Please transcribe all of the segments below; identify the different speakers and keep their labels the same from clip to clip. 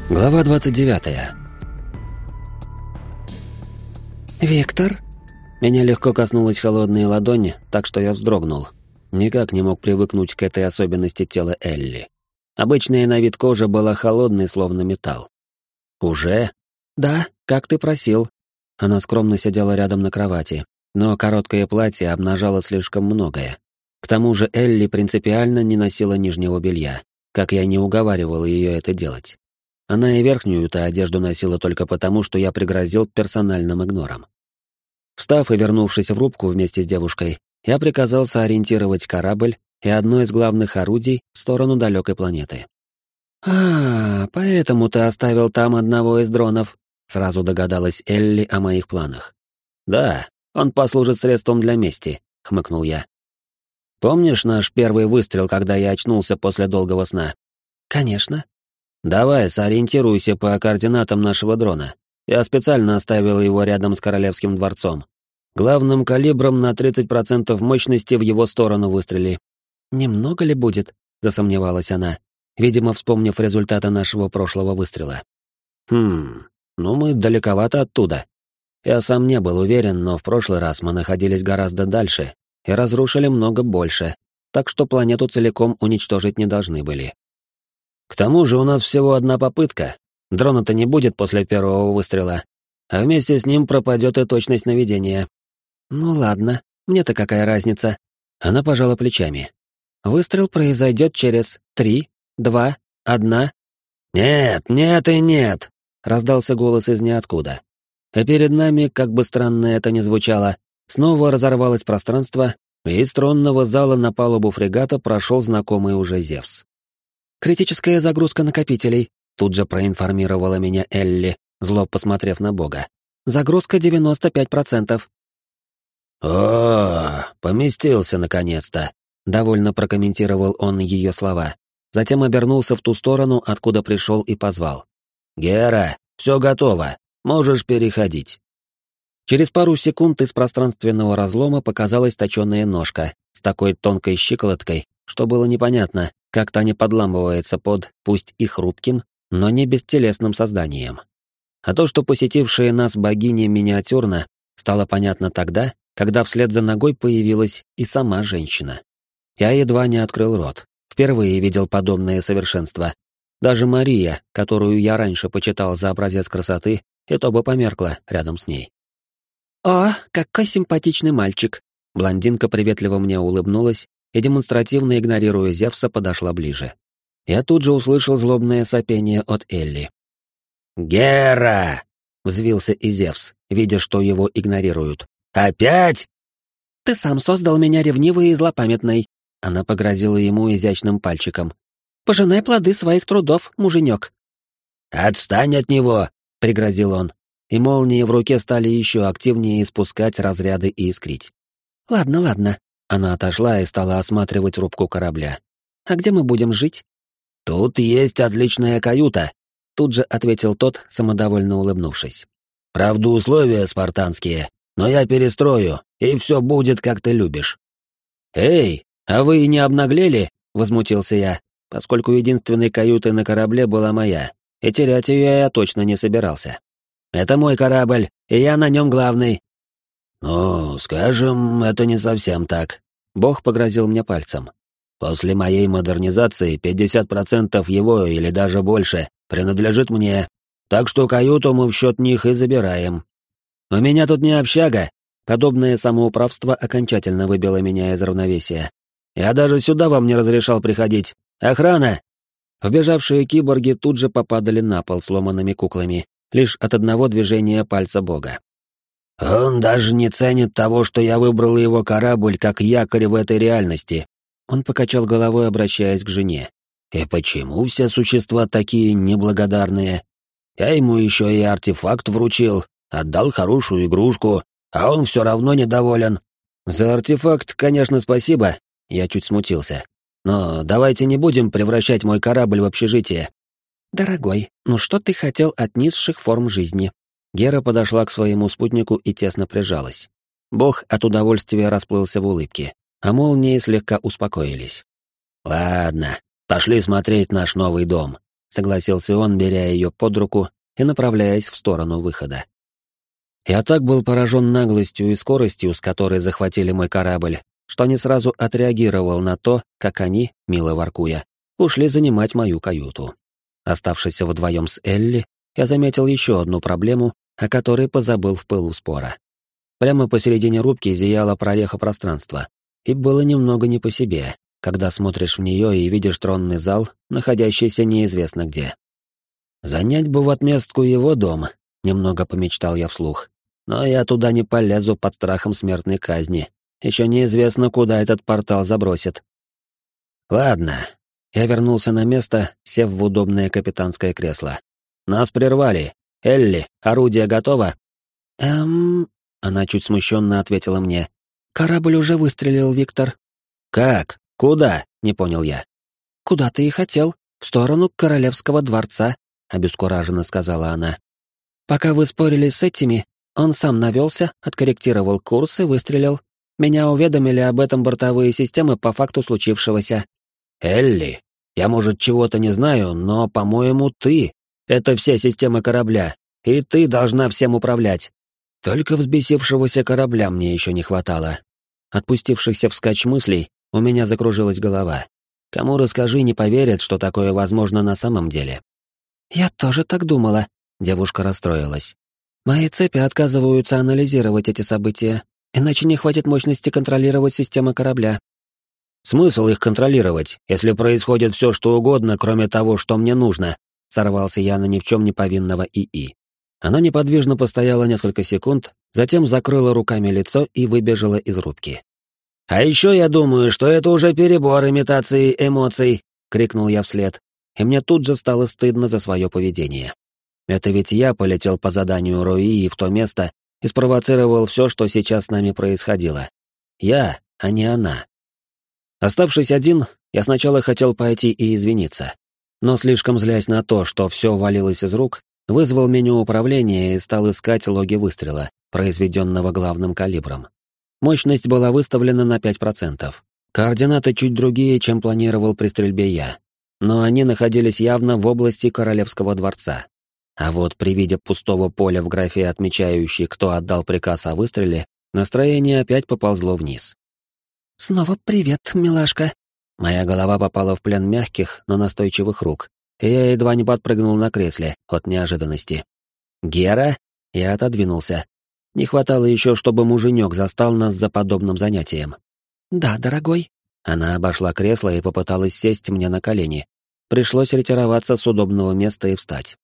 Speaker 1: Глава 29.
Speaker 2: «Виктор?»
Speaker 1: Меня легко коснулась холодная ладонь, так что я вздрогнул. Никак не мог привыкнуть к этой особенности тела Элли. Обычная на вид кожа была холодной, словно металл. «Уже?»
Speaker 2: «Да, как ты просил».
Speaker 1: Она скромно сидела рядом на кровати, но короткое платье обнажало слишком многое. К тому же Элли принципиально не носила нижнего белья, как я не уговаривал ее это делать. Она и верхнюю-то одежду носила только потому, что я пригрозил персональным игнором. Встав и вернувшись в рубку вместе с девушкой, я приказал сориентировать корабль и одно из главных орудий в сторону далекой планеты.
Speaker 2: Поэтому ты оставил там одного из дронов»,
Speaker 1: — сразу догадалась Элли о моих планах. «Да, он послужит средством для мести», — хмыкнул я. «Помнишь наш первый выстрел, когда я очнулся после долгого сна?»
Speaker 2: «Конечно».
Speaker 1: «Давай, сориентируйся по координатам нашего дрона. Я специально оставил его рядом с Королевским дворцом. Главным калибром на 30% мощности в его сторону выстрели».
Speaker 2: «Немного ли будет?» — засомневалась она, видимо, вспомнив результаты нашего прошлого выстрела.
Speaker 1: Ну мы далековато оттуда. Я сам не был уверен, но в прошлый раз мы находились гораздо дальше и разрушили много больше, так что планету целиком уничтожить не должны были. К тому же у нас всего одна попытка. Дрона-то не будет после первого выстрела, а вместе с ним пропадет и точность наведения.
Speaker 2: «Ну ладно, мне-то какая разница?»
Speaker 1: Она пожала плечами.
Speaker 2: «Выстрел произойдет через 3, 2, 1.
Speaker 1: «Нет, нет и нет!» — раздался голос из ниоткуда. И перед нами, как бы странно это ни звучало, снова разорвалось пространство, и из тронного зала на палубу фрегата прошел знакомый уже Зевс.
Speaker 2: «Критическая загрузка накопителей», —
Speaker 1: тут же проинформировала меня Элли, зло посмотрев на Бога.
Speaker 2: «Загрузка 95%.
Speaker 1: «О, поместился наконец-то», — довольно прокомментировал он ее слова. Затем обернулся в ту сторону, откуда пришел и позвал. «Гера, все готово, можешь переходить». Через пару секунд из пространственного разлома показалась точеная ножка с такой тонкой щиколоткой, что было непонятно, как та не подламывается под, пусть и хрупким, но не бестелесным созданием. А то, что посетившая нас богиня миниатюрна, стало понятно тогда, когда вслед за ногой появилась и сама женщина. Я едва не открыл рот. Впервые видел подобное совершенство. Даже Мария, которую я раньше почитал за образец красоты, и то бы померкла рядом с ней.
Speaker 2: «О, какой симпатичный мальчик!»
Speaker 1: Блондинка приветливо мне улыбнулась и, демонстративно игнорируя Зевса, подошла ближе. Я тут же услышал злобное сопение от Элли. «Гера!» — взвился и Зевс, видя, что его игнорируют. «Опять?»
Speaker 2: «Ты сам создал меня ревнивой и злопамятной».
Speaker 1: Она погрозила ему изящным пальчиком.
Speaker 2: «Пожинай плоды своих трудов, муженек».
Speaker 1: «Отстань от него!» — пригрозил он, и молнии в руке стали еще активнее испускать разряды и искрить.
Speaker 2: «Ладно, ладно».
Speaker 1: Она отошла и стала осматривать рубку корабля.
Speaker 2: «А где мы будем жить?»
Speaker 1: «Тут есть отличная каюта», — тут же ответил тот, самодовольно улыбнувшись. «Правда, условия спартанские, но я перестрою, и все будет, как ты любишь». «Эй, а вы не обнаглели?» — возмутился я, поскольку единственной каютой на корабле была моя, и терять ее я точно не собирался. «Это мой корабль, и я на нем главный». «Ну, скажем, это не совсем так», — Бог погрозил мне пальцем. «После моей модернизации 50% его, или даже больше, принадлежит мне, так что каюту мы в счет них и забираем. У меня тут не общага». Подобное самоуправство окончательно выбило меня из равновесия. «Я даже сюда вам не разрешал приходить. Охрана!» Вбежавшие киборги тут же попадали на пол сломанными куклами, лишь от одного движения пальца Бога. «Он даже не ценит того, что я выбрал его корабль как якорь в этой реальности». Он покачал головой, обращаясь к жене. «И почему все существа такие неблагодарные? Я ему еще и артефакт вручил, отдал хорошую игрушку, а он все равно недоволен». «За артефакт, конечно, спасибо», — я чуть смутился. «Но давайте не будем превращать мой корабль в общежитие».
Speaker 2: «Дорогой, ну что ты хотел от низших форм жизни?»
Speaker 1: Гера подошла к своему спутнику и тесно прижалась. Бог от удовольствия расплылся в улыбке, а молнии слегка успокоились. «Ладно, пошли смотреть наш новый дом», — согласился он, беря ее под руку и направляясь в сторону выхода. Я так был поражен наглостью и скоростью, с которой захватили мой корабль, что не сразу отреагировал на то, как они, мило воркуя, ушли занимать мою каюту. Оставшись вдвоем с Элли, я заметил еще одну проблему, о которой позабыл в пылу спора. Прямо посередине рубки зияла прореха пространства, и было немного не по себе, когда смотришь в нее и видишь тронный зал, находящийся неизвестно где. «Занять бы в отместку его дом», — немного помечтал я вслух. «Но я туда не полезу под страхом смертной казни. Еще неизвестно, куда этот портал забросит». «Ладно». Я вернулся на место, сев в удобное капитанское кресло. «Нас прервали. Элли, орудие готово?»
Speaker 2: Она чуть смущенно ответила мне. «Корабль уже выстрелил, Виктор».
Speaker 1: «Как? Куда?» — не понял я.
Speaker 2: «Куда ты и хотел. В сторону Королевского дворца», — обескураженно сказала она. «Пока вы спорили с этими, он сам навелся, откорректировал курс и выстрелил. Меня уведомили об этом бортовые системы по факту случившегося».
Speaker 1: «Элли, я, может, чего-то не знаю, но, по-моему, ты. Это все системы корабля, и ты должна всем управлять. Только взбесившегося корабля мне еще не хватало». Отпустившихся вскачь мыслей, у меня закружилась голова. Кому расскажи, не поверят, что такое возможно на самом деле.
Speaker 2: «Я тоже так думала», — девушка расстроилась. «Мои цепи отказываются анализировать эти события, иначе не хватит мощности контролировать системы корабля».
Speaker 1: «Смысл их контролировать, если происходит все, что угодно, кроме того, что мне нужно?» — сорвался я на ни в чем не повинного ИИ. Она неподвижно постояла несколько секунд, затем закрыла руками лицо и выбежала из рубки. «А еще я думаю, что это уже перебор имитации эмоций!» — крикнул я вслед, и мне тут же стало стыдно за свое поведение. Это ведь я полетел по заданию Руи в то место и спровоцировал все, что сейчас с нами происходило. Я, а не она. Оставшись один, я сначала хотел пойти и извиниться, но слишком злясь на то, что все валилось из рук, вызвал меню управления и стал искать логи выстрела, произведенного главным калибром. Мощность была выставлена на 5%. Координаты чуть другие, чем планировал при стрельбе я, но они находились явно в области Королевского дворца. А вот при виде пустого поля в графе, отмечающей, кто отдал приказ о выстреле, настроение опять поползло вниз.
Speaker 2: «Снова привет, милашка».
Speaker 1: Моя голова попала в плен мягких, но настойчивых рук, и я едва не подпрыгнул на кресле от неожиданности. «Гера?» Я отодвинулся. Не хватало еще, чтобы муженек застал нас за подобным занятием.
Speaker 2: «Да, дорогой».
Speaker 1: Она обошла кресло и попыталась сесть мне на колени. Пришлось ретироваться с удобного места и встать.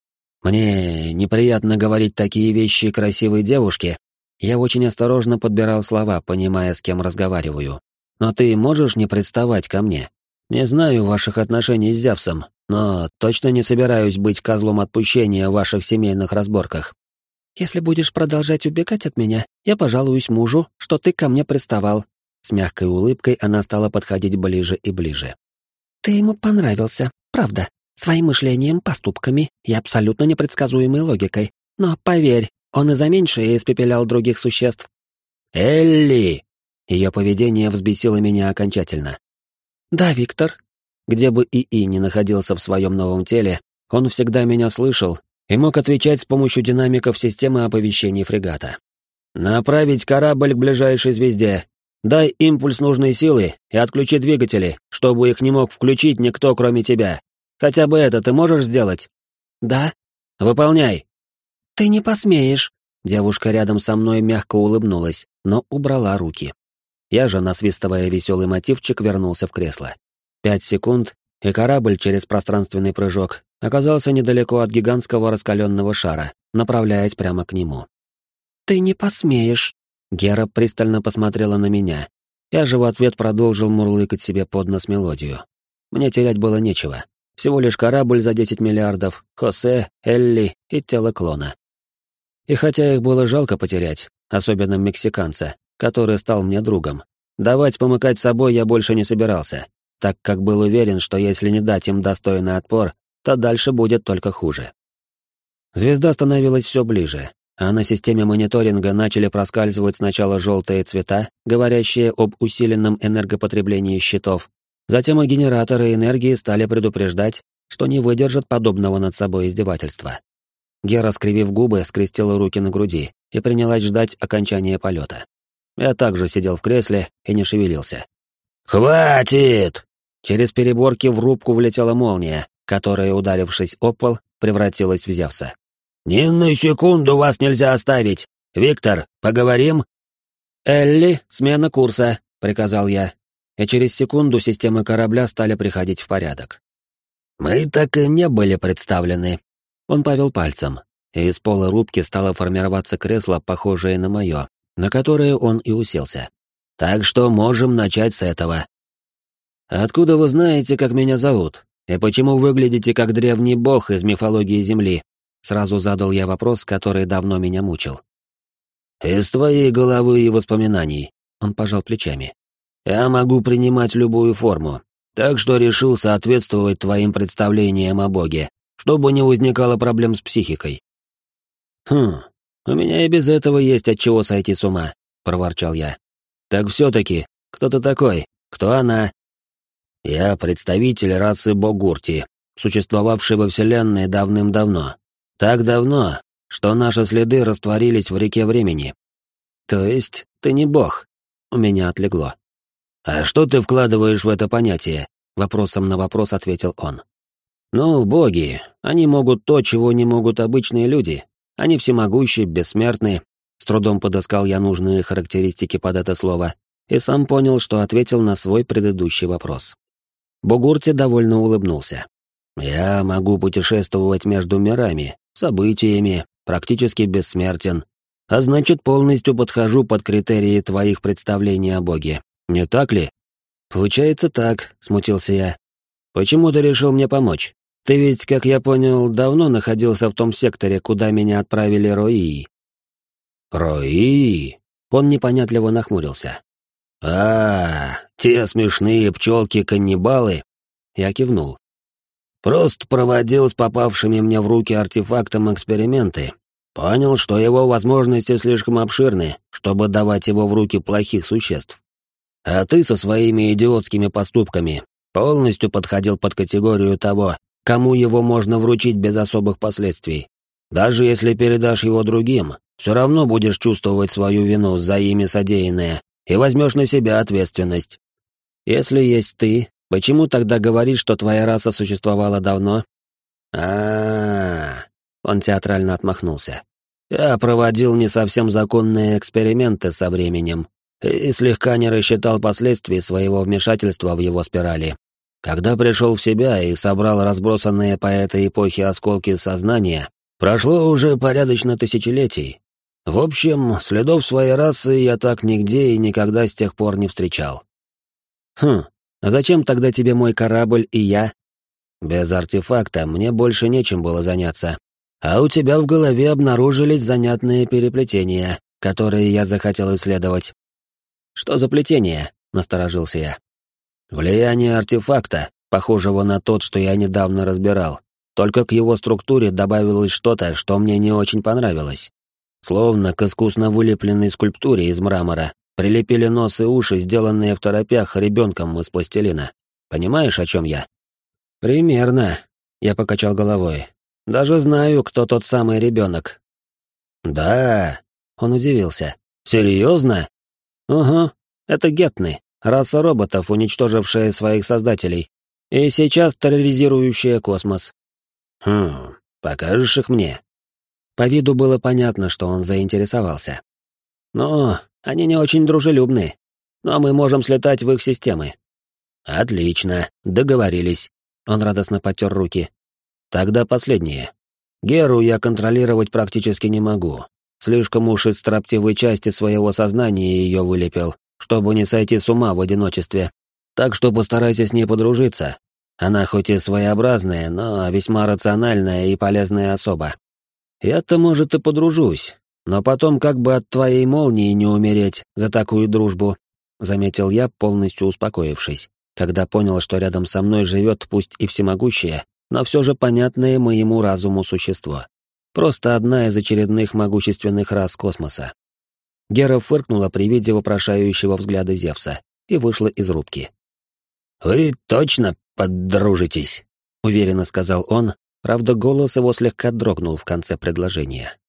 Speaker 1: «Мне неприятно говорить такие вещи красивой девушке». Я очень осторожно подбирал слова, понимая, с кем разговариваю. «Но ты можешь не приставать ко мне? Не знаю ваших отношений с Зевсом, но точно не собираюсь быть козлом отпущения в ваших семейных разборках».
Speaker 2: «Если будешь продолжать убегать от меня, я пожалуюсь мужу, что ты ко мне приставал».
Speaker 1: С мягкой улыбкой она стала подходить ближе и ближе.
Speaker 2: «Ты ему понравился, правда. Своим мышлением, поступками и абсолютно непредсказуемой логикой. Но поверь, он и за меньшее испепелял других существ».
Speaker 1: «Элли!» Ее поведение взбесило меня окончательно.
Speaker 2: «Да, Виктор».
Speaker 1: Где бы ИИ ни находился в своем новом теле, он всегда меня слышал и мог отвечать с помощью динамиков системы оповещений фрегата. «Направить корабль к ближайшей звезде. Дай импульс нужной силы и отключи двигатели, чтобы их не мог включить никто, кроме тебя. Хотя бы это ты можешь сделать?»
Speaker 2: «Да».
Speaker 1: «Выполняй».
Speaker 2: «Ты не посмеешь».
Speaker 1: Девушка рядом со мной мягко улыбнулась, но убрала руки. Я же, насвистывая веселый мотивчик, вернулся в кресло. 5 секунд, и корабль через пространственный прыжок оказался недалеко от гигантского раскаленного шара, направляясь прямо к нему.
Speaker 2: «Ты не посмеешь».
Speaker 1: Гера пристально посмотрела на меня. Я же в ответ продолжил мурлыкать себе под нос мелодию. Мне терять было нечего. Всего лишь корабль за 10 миллиардов, Хосе, Элли и тело клона. И хотя их было жалко потерять, особенно мексиканца, который стал мне другом, давать помыкать собой я больше не собирался, так как был уверен, что если не дать им достойный отпор, то дальше будет только хуже. Звезда становилась все ближе, а на системе мониторинга начали проскальзывать сначала желтые цвета, говорящие об усиленном энергопотреблении щитов, затем и генераторы энергии стали предупреждать, что не выдержит подобного над собой издевательства. Гера, скривив губы, скрестила руки на груди и принялась ждать окончания полета. Я также сидел в кресле и не шевелился. «Хватит!» Через переборки в рубку влетела молния, которая, ударившись об пол, превратилась в Зевса. «Ни на секунду вас нельзя оставить! Виктор, поговорим?» «Элли, смена курса», — приказал я, и через секунду системы корабля стали приходить в порядок. «Мы так и не были представлены». Он повел пальцем, и из пола рубки стало формироваться кресло, похожее на мое, на которое он и уселся. «Так что можем начать с этого». «Откуда вы знаете, как меня зовут? И почему выглядите как древний бог из мифологии Земли?» Сразу задал я вопрос, который давно меня мучил. «Из твоей головы и воспоминаний», — он пожал плечами. «Я могу принимать любую форму, так что решил соответствовать твоим представлениям о Боге, чтобы не возникало проблем с психикой». «Хм, у меня и без этого есть от чего сойти с ума», — проворчал я. «Так все-таки, кто ты такой? Кто она?» «Я представитель расы Богурти, существовавшей во Вселенной давным-давно. Так давно, что наши следы растворились в реке времени». «То есть ты не бог?» У меня отлегло. «А что ты вкладываешь в это понятие?» Вопросом на вопрос ответил он. «Ну, боги, они могут то, чего не могут обычные люди. Они всемогущи, бессмертны». С трудом подыскал я нужные характеристики под это слово и сам понял, что ответил на свой предыдущий вопрос. Богурти довольно улыбнулся. «Я могу путешествовать между мирами, событиями, практически бессмертен, а значит, полностью подхожу под критерии твоих представлений о Боге. Не так ли?» «Получается так», — смутился я. «Почему ты решил мне помочь? Ты ведь, как я понял, давно находился в том секторе, куда меня отправили Роии». «Роии?» — он непонятливо нахмурился. Те смешные пчелки-каннибалы?» Я кивнул. «Просто проводил с попавшими мне в руки артефактом эксперименты. Понял, что его возможности слишком обширны, чтобы давать его в руки плохих существ. А ты со своими идиотскими поступками полностью подходил под категорию того, кому его можно вручить без особых последствий. Даже если передашь его другим, все равно будешь чувствовать свою вину за ими содеянное и возьмешь на себя ответственность. Если есть ты, почему тогда говоришь, что твоя раса существовала давно?» Он театрально отмахнулся. «Я проводил не совсем законные эксперименты со временем и слегка не рассчитал последствий своего вмешательства в его спирали. Когда пришел в себя и собрал разбросанные по этой эпохе осколки сознания, прошло уже порядочно тысячелетий. В общем, следов своей расы я так нигде и никогда с тех пор не встречал». «Хм, а зачем тогда тебе мой корабль и я?» «Без артефакта мне больше нечем было заняться. А у тебя в голове обнаружились занятные переплетения, которые я захотел исследовать». «Что за плетение?» — насторожился я. «Влияние артефакта, похожего на тот, что я недавно разбирал. Только к его структуре добавилось что-то, что мне не очень понравилось. Словно к искусно вылепленной скульптуре из мрамора прилепили нос и уши, сделанные в торопях ребенком из пластилина. Понимаешь, о чем я?» «Примерно», — я покачал головой. «Даже знаю, кто тот самый ребенок». «Да», — он удивился. «Серьезно?» «Угу, это гетны, раса роботов, уничтожившая своих создателей, и сейчас терроризирующая космос». Покажешь их мне?» По виду было понятно, что он заинтересовался. «Но они не очень дружелюбны, но мы можем слетать в их системы». «Отлично, договорились». Он радостно потер руки. «Тогда последнее. Геру я контролировать практически не могу. Слишком уж из строптивой части своего сознания ее вылепил, чтобы не сойти с ума в одиночестве. Так что постарайся с ней подружиться. Она хоть и своеобразная, но весьма рациональная и полезная особа. Я-то, может, и подружусь, но потом как бы от твоей молнии не умереть за такую дружбу», — заметил я, полностью успокоившись, когда понял, что рядом со мной живет пусть и всемогущее, но все же понятное моему разуму существо. Просто одна из очередных могущественных рас космоса. Гера фыркнула при виде вопрошающего взгляда Зевса и вышла из рубки. «Вы точно подружитесь?» уверенно сказал он, правда, голос его слегка дрогнул в конце предложения.